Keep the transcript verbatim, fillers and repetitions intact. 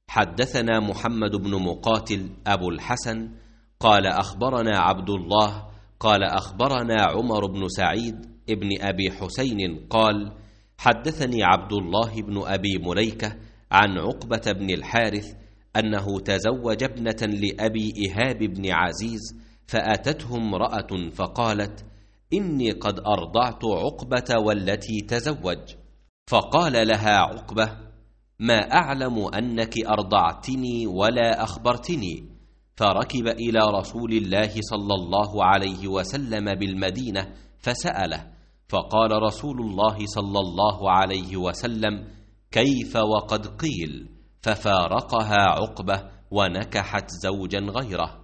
حدثنا محمد بن مقاتل أبو الحسن قال أخبرنا عبد الله قال أخبرنا عمر بن سعيد ابن أبي حسين قال حدثني عبد الله بن أبي مليكة عن عقبة بن الحارث أنه تزوج ابنة لأبي إهاب بن عزيز، فأتته امرأة فقالت: إني قد أرضعت عقبة والتي تزوج. فقال لها عقبة: ما أعلم أنك أرضعتني ولا أخبرتني. فركب إلى رسول الله صلى الله عليه وسلم بالمدينة فسأله، فقال رسول الله صلى الله عليه وسلم: كيف وقد قيل؟ ففارقها عقبة ونكحت زوجا غيره.